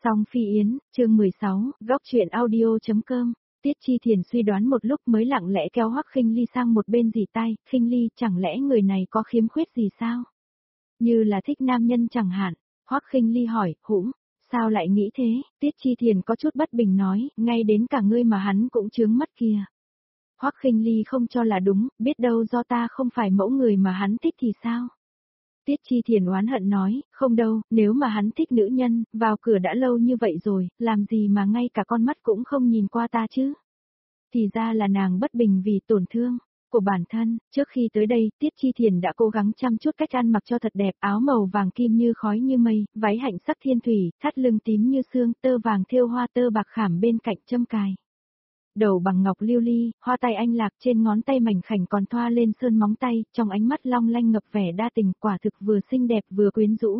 Song Phi Yến, chương 16, góc truyện audio.com. Tiết Chi Thiền suy đoán một lúc mới lặng lẽ kéo Hoắc Khinh Ly sang một bên rỉ tai, Khinh Ly, chẳng lẽ người này có khiếm khuyết gì sao? Như là thích nam nhân chẳng hạn. Hoắc Khinh Ly hỏi, hũm, sao lại nghĩ thế? Tiết Chi Thiền có chút bất bình nói, ngay đến cả ngươi mà hắn cũng chướng mắt kìa. Hoắc Khinh Ly không cho là đúng, biết đâu do ta không phải mẫu người mà hắn thích thì sao? Tiết Chi Thiền oán hận nói, không đâu, nếu mà hắn thích nữ nhân, vào cửa đã lâu như vậy rồi, làm gì mà ngay cả con mắt cũng không nhìn qua ta chứ? Thì ra là nàng bất bình vì tổn thương của bản thân. Trước khi tới đây, Tiết Chi Thiền đã cố gắng chăm chút cách ăn mặc cho thật đẹp, áo màu vàng kim như khói như mây, váy hạnh sắc thiên thủy, thắt lưng tím như xương, tơ vàng thêu hoa tơ bạc khảm bên cạnh châm cài. Đầu bằng ngọc lưu ly, hoa tay anh lạc trên ngón tay mảnh khảnh còn thoa lên sơn móng tay, trong ánh mắt long lanh ngập vẻ đa tình, quả thực vừa xinh đẹp vừa quyến rũ.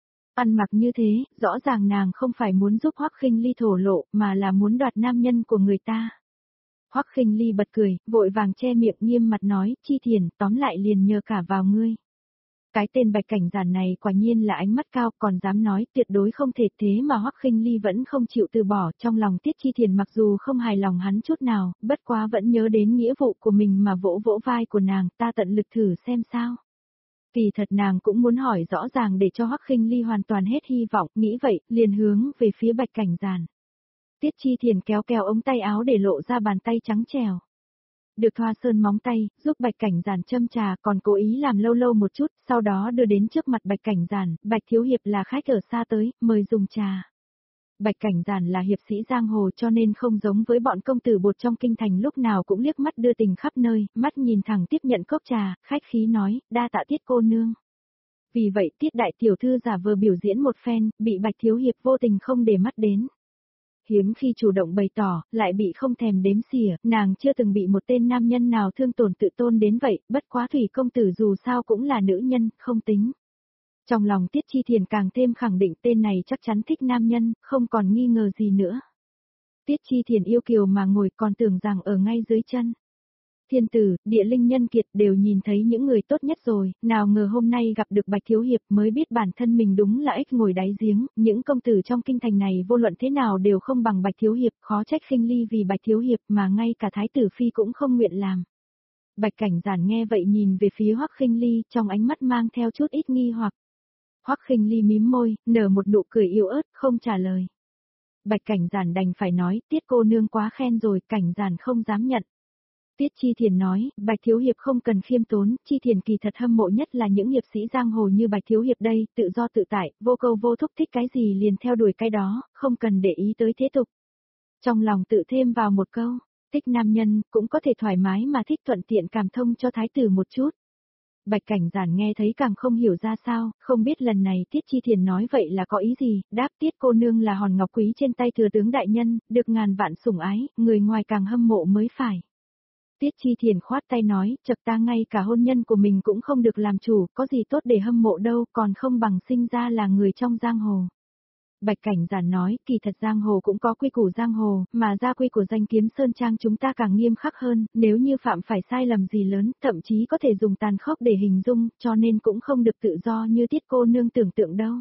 Ăn mặc như thế, rõ ràng nàng không phải muốn giúp Hoắc Khinh Ly thổ lộ, mà là muốn đoạt nam nhân của người ta. Hoắc Khinh Ly bật cười, vội vàng che miệng nghiêm mặt nói, Chi Thiền, tóm lại liền nhờ cả vào ngươi. Cái tên Bạch Cảnh Giản này quả nhiên là ánh mắt cao, còn dám nói tuyệt đối không thể, thế mà Hoắc Khinh Ly vẫn không chịu từ bỏ. Trong lòng Tiết Chi Thiền mặc dù không hài lòng hắn chút nào, bất quá vẫn nhớ đến nghĩa vụ của mình mà vỗ vỗ vai của nàng, ta tận lực thử xem sao. Kỳ thật nàng cũng muốn hỏi rõ ràng để cho Hoắc Khinh Ly hoàn toàn hết hy vọng, nghĩ vậy, liền hướng về phía Bạch Cảnh Giản. Tiết Chi Thiền kéo ống tay áo để lộ ra bàn tay trắng trẻo. Được thoa sơn móng tay, giúp Bạch Cảnh Giản châm trà, còn cố ý làm lâu lâu một chút, sau đó đưa đến trước mặt Bạch Cảnh Giản, Bạch Thiếu Hiệp là khách ở xa tới, mời dùng trà. Bạch Cảnh Giản là hiệp sĩ giang hồ cho nên không giống với bọn công tử bột trong kinh thành lúc nào cũng liếc mắt đưa tình khắp nơi, mắt nhìn thẳng tiếp nhận cốc trà, khách khí nói, đa tạ Tiết cô nương. Vì vậy Tiết đại tiểu thư giả vờ biểu diễn một phen, bị Bạch Thiếu Hiệp vô tình không để mắt đến. Hiếm khi chủ động bày tỏ, lại bị không thèm đếm xỉa, nàng chưa từng bị một tên nam nhân nào thương tổn tự tôn đến vậy, bất quá Thủy công tử dù sao cũng là nữ nhân, không tính. Trong lòng Tiết Chi Thiền càng thêm khẳng định tên này chắc chắn thích nam nhân, không còn nghi ngờ gì nữa. Tiết Chi Thiền yêu kiều mà ngồi còn tưởng rằng ở ngay dưới chân. Thiên tử, địa linh nhân kiệt đều nhìn thấy những người tốt nhất rồi, nào ngờ hôm nay gặp được Bạch Thiếu Hiệp mới biết bản thân mình đúng là ếch ngồi đáy giếng, những công tử trong kinh thành này vô luận thế nào đều không bằng Bạch Thiếu Hiệp, khó trách Khinh Ly vì Bạch Thiếu Hiệp mà ngay cả Thái tử Phi cũng không nguyện làm. Bạch Cảnh Giản nghe vậy nhìn về phía Hoắc Khinh Ly, trong ánh mắt mang theo chút ít nghi hoặc. Hoắc Khinh Ly mím môi, nở một nụ cười yếu ớt, không trả lời. Bạch Cảnh Giản đành phải nói, Tiết cô nương quá khen rồi, Cảnh Giản không dám nhận. Tiết Chi Thiền nói, Bạch Thiếu Hiệp không cần khiêm tốn, Chi Thiền kỳ thật hâm mộ nhất là những hiệp sĩ giang hồ như Bạch Thiếu Hiệp đây, tự do tự tại, vô câu vô thúc, thích cái gì liền theo đuổi cái đó, không cần để ý tới thế tục. Trong lòng tự thêm vào một câu, thích nam nhân, cũng có thể thoải mái mà thích thuận tiện cảm thông cho thái tử một chút. Bạch Cảnh Giản nghe thấy càng không hiểu ra sao, không biết lần này Tiết Chi Thiền nói vậy là có ý gì, đáp Tiết cô nương là hòn ngọc quý trên tay thừa tướng đại nhân, được ngàn vạn sủng ái, người ngoài càng hâm mộ mới phải. Tiết Chi Thiền khoát tay nói, chật ta ngay cả hôn nhân của mình cũng không được làm chủ, có gì tốt để hâm mộ đâu, còn không bằng sinh ra là người trong giang hồ. Bạch Cảnh Giản nói, kỳ thật giang hồ cũng có quy củ giang hồ, mà gia quy của danh kiếm sơn trang chúng ta càng nghiêm khắc hơn, nếu như phạm phải sai lầm gì lớn, thậm chí có thể dùng tàn khốc để hình dung, cho nên cũng không được tự do như Tiết cô nương tưởng tượng đâu.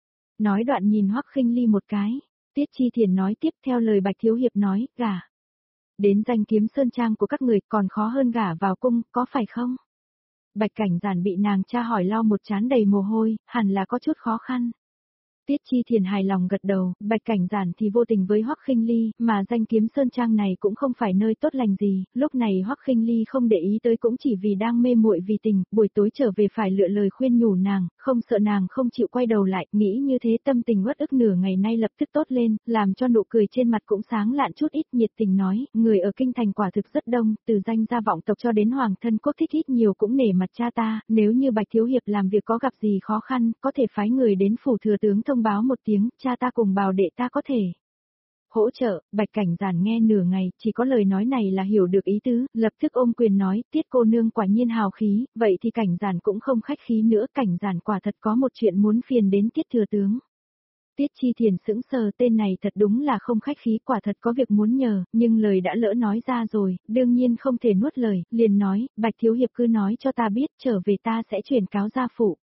Nói đoạn nhìn Hoắc Khinh Ly một cái, Tiết Chi Thiền nói tiếp theo lời Bạch Thiếu Hiệp nói, gả đến danh kiếm sơn trang của các người còn khó hơn gả vào cung, có phải không? Bạch Cảnh Giản bị nàng tra hỏi lo một trán đầy mồ hôi, hẳn là có chút khó khăn. Tiết Chi Thiền hài lòng gật đầu, Bạch Cảnh Giản thì vô tình với Hoắc Khinh Ly, mà danh kiếm sơn trang này cũng không phải nơi tốt lành gì, lúc này Hoắc Khinh Ly không để ý tới cũng chỉ vì đang mê muội vì tình, buổi tối trở về phải lựa lời khuyên nhủ nàng, không sợ nàng không chịu quay đầu lại, nghĩ như thế tâm tình uất ức nửa ngày nay lập tức tốt lên, làm cho nụ cười trên mặt cũng sáng lạn chút ít, nhiệt tình nói, người ở kinh thành quả thực rất đông, từ danh gia vọng tộc cho đến hoàng thân quốc thích ít nhiều cũng nể mặt cha ta, nếu như Bạch Thiếu Hiệp làm việc có gặp gì khó khăn, có thể phái người đến phủ thừa tướng thông báo một tiếng, cha ta cùng bảo đệ ta có thể hỗ trợ. Bạch Cảnh Giản nghe nửa ngày, chỉ có lời nói này là hiểu được ý tứ, lập tức ôm quyền nói, Tiết cô nương quả nhiên hào khí, vậy thì Cảnh Giản cũng không khách khí nữa, Cảnh Giản quả thật có một chuyện muốn phiền đến Tiết thừa tướng. Tiết Chi Thiền sững sờ, tên này thật đúng là không khách khí, quả thật có việc muốn nhờ, nhưng lời đã lỡ nói ra rồi, đương nhiên không thể nuốt lời, liền nói, Bạch Thiếu Hiệp cứ nói cho ta biết, trở về ta sẽ chuyển cáo gia phụ.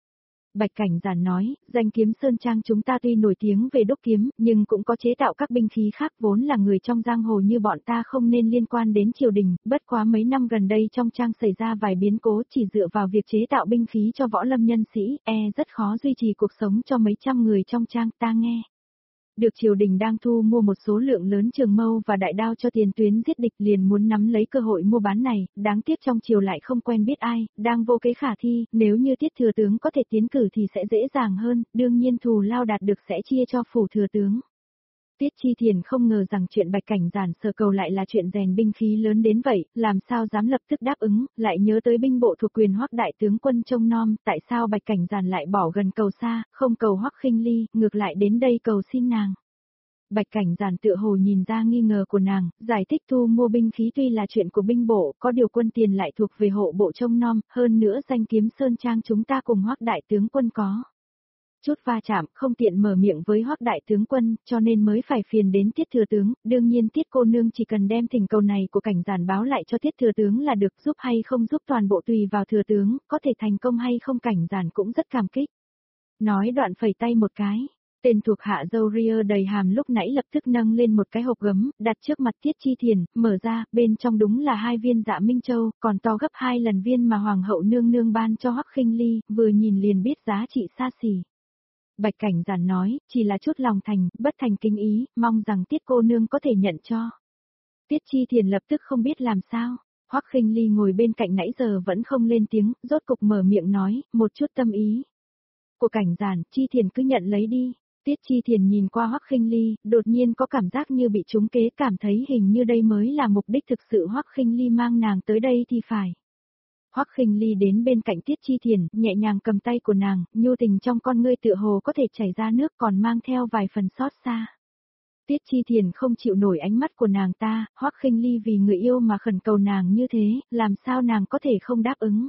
Bạch Cảnh Giản nói, danh kiếm Sơn Trang chúng ta tuy nổi tiếng về đúc kiếm, nhưng cũng có chế tạo các binh khí khác, vốn là người trong giang hồ như bọn ta không nên liên quan đến triều đình, bất quá mấy năm gần đây trong trang xảy ra vài biến cố, chỉ dựa vào việc chế tạo binh khí cho võ lâm nhân sĩ, rất khó duy trì cuộc sống cho mấy trăm người trong trang. Ta nghe được triều đình đang thu mua một số lượng lớn trường mâu và đại đao cho tiền tuyến giết địch, liền muốn nắm lấy cơ hội mua bán này, đáng tiếc trong triều lại không quen biết ai, đang vô kế khả thi, nếu như Tiết thừa tướng có thể tiến cử thì sẽ dễ dàng hơn, đương nhiên thù lao đạt được sẽ chia cho phủ thừa tướng. Tiết Chi Thiền không ngờ rằng chuyện Bạch Cảnh Giản sở cầu lại là chuyện rèn binh khí lớn đến vậy, làm sao dám lập tức đáp ứng, lại nhớ tới binh bộ thuộc quyền Hoắc đại tướng quân trông nom, tại sao Bạch Cảnh Giản lại bỏ gần cầu xa, không cầu Hoắc Khinh Ly, ngược lại đến đây cầu xin nàng. Bạch Cảnh Giản tựa hồ nhìn ra nghi ngờ của nàng, giải thích thu mua binh khí tuy là chuyện của binh bộ, có điều quân tiền lại thuộc về hộ bộ trông nom, hơn nữa danh kiếm Sơn Trang chúng ta cùng Hoắc đại tướng quân có chút va chạm, không tiện mở miệng với Hoắc đại tướng quân, cho nên mới phải phiền đến Tiết thừa tướng, đương nhiên Tiết cô nương chỉ cần đem thỉnh cầu này của Cảnh Giản báo lại cho Tiết thừa tướng là được, giúp hay không giúp toàn bộ tùy vào thừa tướng, có thể thành công hay không Cảnh Giản cũng rất cảm kích. Nói đoạn phẩy tay một cái. Tên thuộc hạ dâu ria đầy hàm lúc nãy lập tức nâng lên một cái hộp gấm, đặt trước mặt Tiết Chi Thiền, mở ra, bên trong đúng là 2 viên Dạ Minh Châu, còn to gấp 2 lần viên mà Hoàng hậu nương nương ban cho Hoắc Khinh Ly, vừa nhìn liền biết giá trị xa xỉ. Bạch Cảnh Giản nói, chỉ là chút lòng thành, bất thành kính ý, mong rằng Tiết cô nương có thể nhận cho. Tiết Chi Thiền lập tức không biết làm sao. Hoắc Khinh Ly ngồi bên cạnh nãy giờ vẫn không lên tiếng, rốt cục mở miệng nói, một chút tâm ý của Cảnh Giản, Chi Thiền cứ nhận lấy đi. Tiết Chi Thiền nhìn qua Hoắc Khinh Ly, đột nhiên có cảm giác như bị trúng kế, cảm thấy hình như đây mới là mục đích thực sự Hoắc Khinh Ly mang nàng tới đây thì phải. Hoắc Khinh Ly đến bên cạnh Tiết Chi Thiền, nhẹ nhàng cầm tay của nàng, nhu tình trong con ngươi tựa hồ có thể chảy ra nước, còn mang theo vài phần xót xa. Tiết Chi Thiền không chịu nổi ánh mắt của nàng ta, Hoắc Khinh Ly vì người yêu mà khẩn cầu nàng như thế, làm sao nàng có thể không đáp ứng.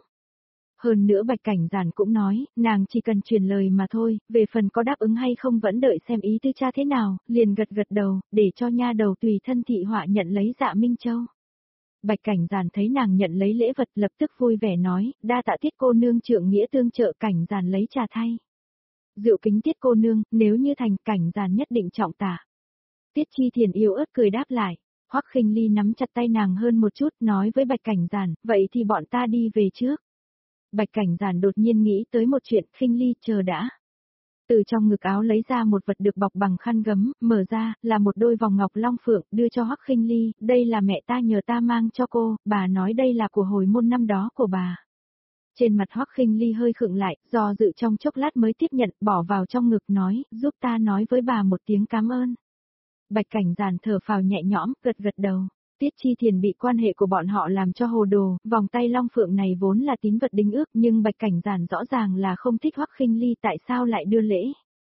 Hơn nữa Bạch Cảnh Giản cũng nói, nàng chỉ cần truyền lời mà thôi, về phần có đáp ứng hay không vẫn đợi xem ý tư cha thế nào, liền gật gật đầu, để cho nha đầu tùy thân thị họa nhận lấy Dạ Minh Châu. Bạch Cảnh Giản thấy nàng nhận lấy lễ vật lập tức vui vẻ nói, đa tạ Tiết cô nương trượng nghĩa tương trợ. Cảnh Giản lấy trà thay. Rượu kính Tiết cô nương, nếu như thành Cảnh Giản nhất định trọng tạ. Tiết Chi Thiền yếu ớt cười đáp lại. Hoắc Khinh Ly nắm chặt tay nàng hơn một chút, nói với Bạch Cảnh Giản, vậy thì bọn ta đi về trước. Bạch Cảnh Giản đột nhiên nghĩ tới một chuyện, Khinh Ly chờ đã. Từ trong ngực áo lấy ra một vật được bọc bằng khăn gấm, mở ra, là một đôi vòng ngọc long phượng, đưa cho Hoắc Khinh Ly, đây là mẹ ta nhờ ta mang cho cô, bà nói đây là của hồi môn năm đó của bà. Trên mặt Hoắc Khinh Ly hơi khựng lại, do dự trong chốc lát mới tiếp nhận, bỏ vào trong ngực nói, giúp ta nói với bà một tiếng cảm ơn. Bạch Cảnh Giản thở phào nhẹ nhõm, gật gật đầu. Tiết Chi Thiền bị quan hệ của bọn họ làm cho hồ đồ, vòng tay long phượng này vốn là tín vật đính ước, nhưng Bạch Cảnh Giản rõ ràng là không thích Hoắc Khinh Ly, tại sao lại đưa lễ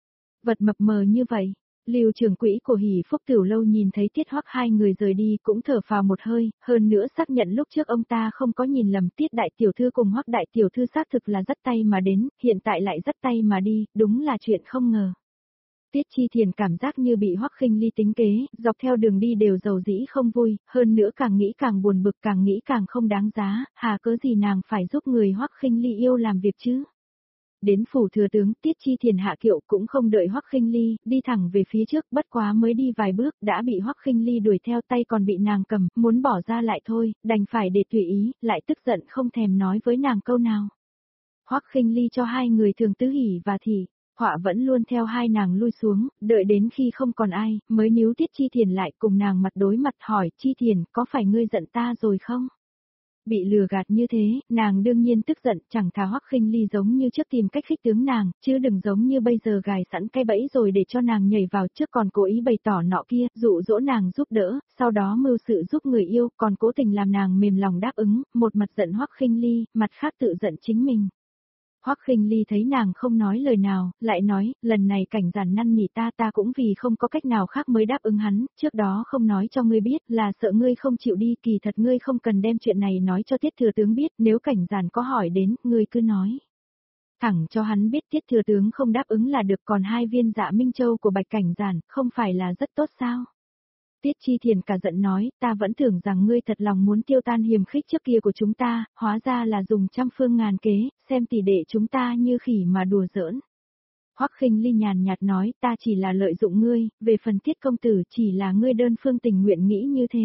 vật mập mờ như vậy. Lưu trưởng quỹ của Hỷ Phúc Tiểu Lâu nhìn thấy Tiết Hoắc hai người rời đi cũng thở phào một hơi, hơn nữa xác nhận lúc trước ông ta không có nhìn lầm, Tiết đại tiểu thư cùng Hoắc đại tiểu thư xác thực là dắt tay mà đến, hiện tại lại dắt tay mà đi, đúng là chuyện không ngờ. Tiết Chi Thiền cảm giác như bị Hoắc Khinh Ly tính kế, dọc theo đường đi đều dầu dĩ không vui, hơn nữa càng nghĩ càng buồn bực, càng nghĩ càng không đáng giá, hà cớ gì nàng phải giúp người Hoắc Khinh Ly yêu làm việc chứ. Đến phủ thừa tướng, Tiết Chi Thiền hạ kiệu cũng không đợi Hoắc Khinh Ly, đi thẳng về phía trước, bất quá mới đi vài bước, đã bị Hoắc Khinh Ly đuổi theo, tay còn bị nàng cầm, muốn bỏ ra lại thôi, đành phải để tùy ý, lại tức giận không thèm nói với nàng câu nào. Hoắc Khinh Ly cho hai người Thường Tứ Hỷ và Thị Họa vẫn luôn theo hai nàng lui xuống, đợi đến khi không còn ai, mới níu Tiết Chi Thiền lại, cùng nàng mặt đối mặt hỏi, Chi Thiền, có phải ngươi giận ta rồi không? Bị lừa gạt như thế, nàng đương nhiên tức giận, chẳng thà Hoắc Khinh Ly giống như trước tìm cách khích tướng nàng, chứ đừng giống như bây giờ gài sẵn cái bẫy rồi để cho nàng nhảy vào, trước còn cố ý bày tỏ nọ kia, dụ dỗ nàng giúp đỡ, sau đó mưu sự giúp người yêu, còn cố tình làm nàng mềm lòng đáp ứng, một mặt giận Hoắc Khinh Ly, mặt khác tự giận chính mình. Hoắc Khinh Ly thấy nàng không nói lời nào, lại nói, lần này Cảnh Giản năn nỉ ta cũng vì không có cách nào khác mới đáp ứng hắn, trước đó không nói cho ngươi biết là sợ ngươi không chịu đi, kỳ thật ngươi không cần đem chuyện này nói cho Tiết thừa tướng biết, nếu Cảnh Giản có hỏi đến, ngươi cứ nói thẳng cho hắn biết, Tiết thừa tướng không đáp ứng là được, còn 2 viên Dạ Minh Châu của Bạch Cảnh Giản, không phải là rất tốt sao? Tiết Chi Thiền cả giận nói, ta vẫn tưởng rằng ngươi thật lòng muốn tiêu tan hiềm khích trước kia của chúng ta, hóa ra là dùng trăm phương ngàn kế, xem tỷ đệ chúng ta như khỉ mà đùa giỡn. Hoắc Khinh Ly nhàn nhạt nói, ta chỉ là lợi dụng ngươi, về phần Tiết công tử chỉ là ngươi đơn phương tình nguyện nghĩ như thế.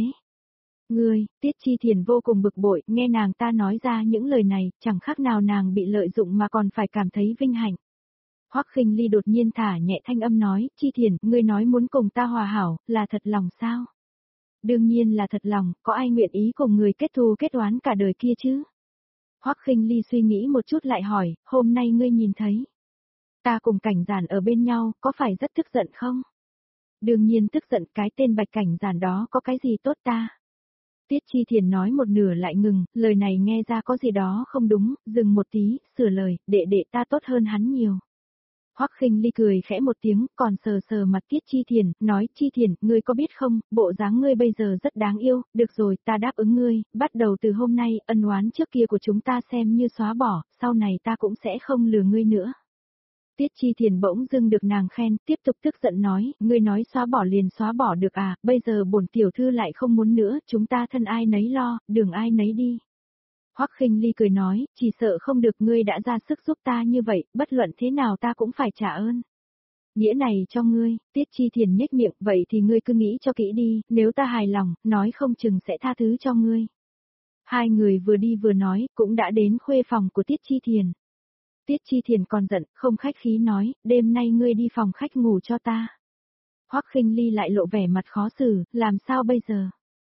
Ngươi, Tiết Chi Thiền vô cùng bực bội, nghe nàng ta nói ra những lời này, chẳng khác nào nàng bị lợi dụng mà còn phải cảm thấy vinh hạnh. Hoắc Khinh Ly đột nhiên thả nhẹ thanh âm nói, Chi Thiền, ngươi nói muốn cùng ta hòa hảo, là thật lòng sao? Đương nhiên là thật lòng, có ai nguyện ý cùng người kết thù kết oán cả đời kia chứ? Hoắc Khinh Ly suy nghĩ một chút lại hỏi, hôm nay ngươi nhìn thấy. Ta cùng Cảnh Giản ở bên nhau, có phải rất tức giận không? Đương nhiên tức giận, cái tên Bạch Cảnh Giản đó có cái gì tốt ta? Tiết Chi Thiền nói một nửa lại ngừng, lời này nghe ra có gì đó không đúng, dừng một tí, sửa lời, đệ đệ ta tốt hơn hắn nhiều. Hoắc Khinh Ly cười khẽ một tiếng, còn sờ sờ mặt Tiết Chi Thiền, nói, Chi Thiền, ngươi có biết không, bộ dáng ngươi bây giờ rất đáng yêu, được rồi, ta đáp ứng ngươi, bắt đầu từ hôm nay, ân oán trước kia của chúng ta xem như xóa bỏ, sau này ta cũng sẽ không lừa ngươi nữa. Tiết Chi Thiền bỗng dưng được nàng khen, tiếp tục tức giận nói, ngươi nói xóa bỏ liền xóa bỏ được à, bây giờ bổn tiểu thư lại không muốn nữa, chúng ta thân ai nấy lo, đường ai nấy đi. Hoắc Khinh Ly cười nói, chỉ sợ không được, ngươi đã ra sức giúp ta như vậy, bất luận thế nào ta cũng phải trả ơn. Nghĩa này cho ngươi, Tiết Chi Thiền nhếch miệng, vậy thì ngươi cứ nghĩ cho kỹ đi, nếu ta hài lòng, nói không chừng sẽ tha thứ cho ngươi. Hai người vừa đi vừa nói, cũng đã đến khuê phòng của Tiết Chi Thiền. Tiết Chi Thiền còn giận, không khách khí nói, đêm nay ngươi đi phòng khách ngủ cho ta. Hoắc Khinh Ly lại lộ vẻ mặt khó xử, làm sao bây giờ?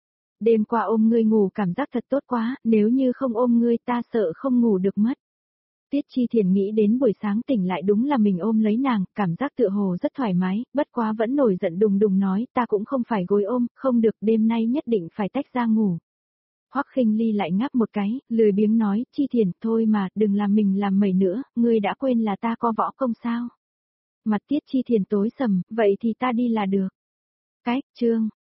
Đêm qua ôm ngươi ngủ cảm giác thật tốt quá, nếu như không ôm ngươi ta sợ không ngủ được mất. Tiết Chi Thiền nghĩ đến buổi sáng tỉnh lại đúng là mình ôm lấy nàng, cảm giác tựa hồ rất thoải mái, bất quá vẫn nổi giận đùng đùng nói, ta cũng không phải gối ôm, không được, đêm nay nhất định phải tách ra ngủ. Hoắc Khinh Ly lại ngáp một cái, lười biếng nói, Chi Thiền, thôi mà, đừng làm mình làm mẩy nữa, ngươi đã quên là ta có võ công sao? Mặt Tiết Chi Thiền tối sầm, vậy thì ta đi là được. Cái, chương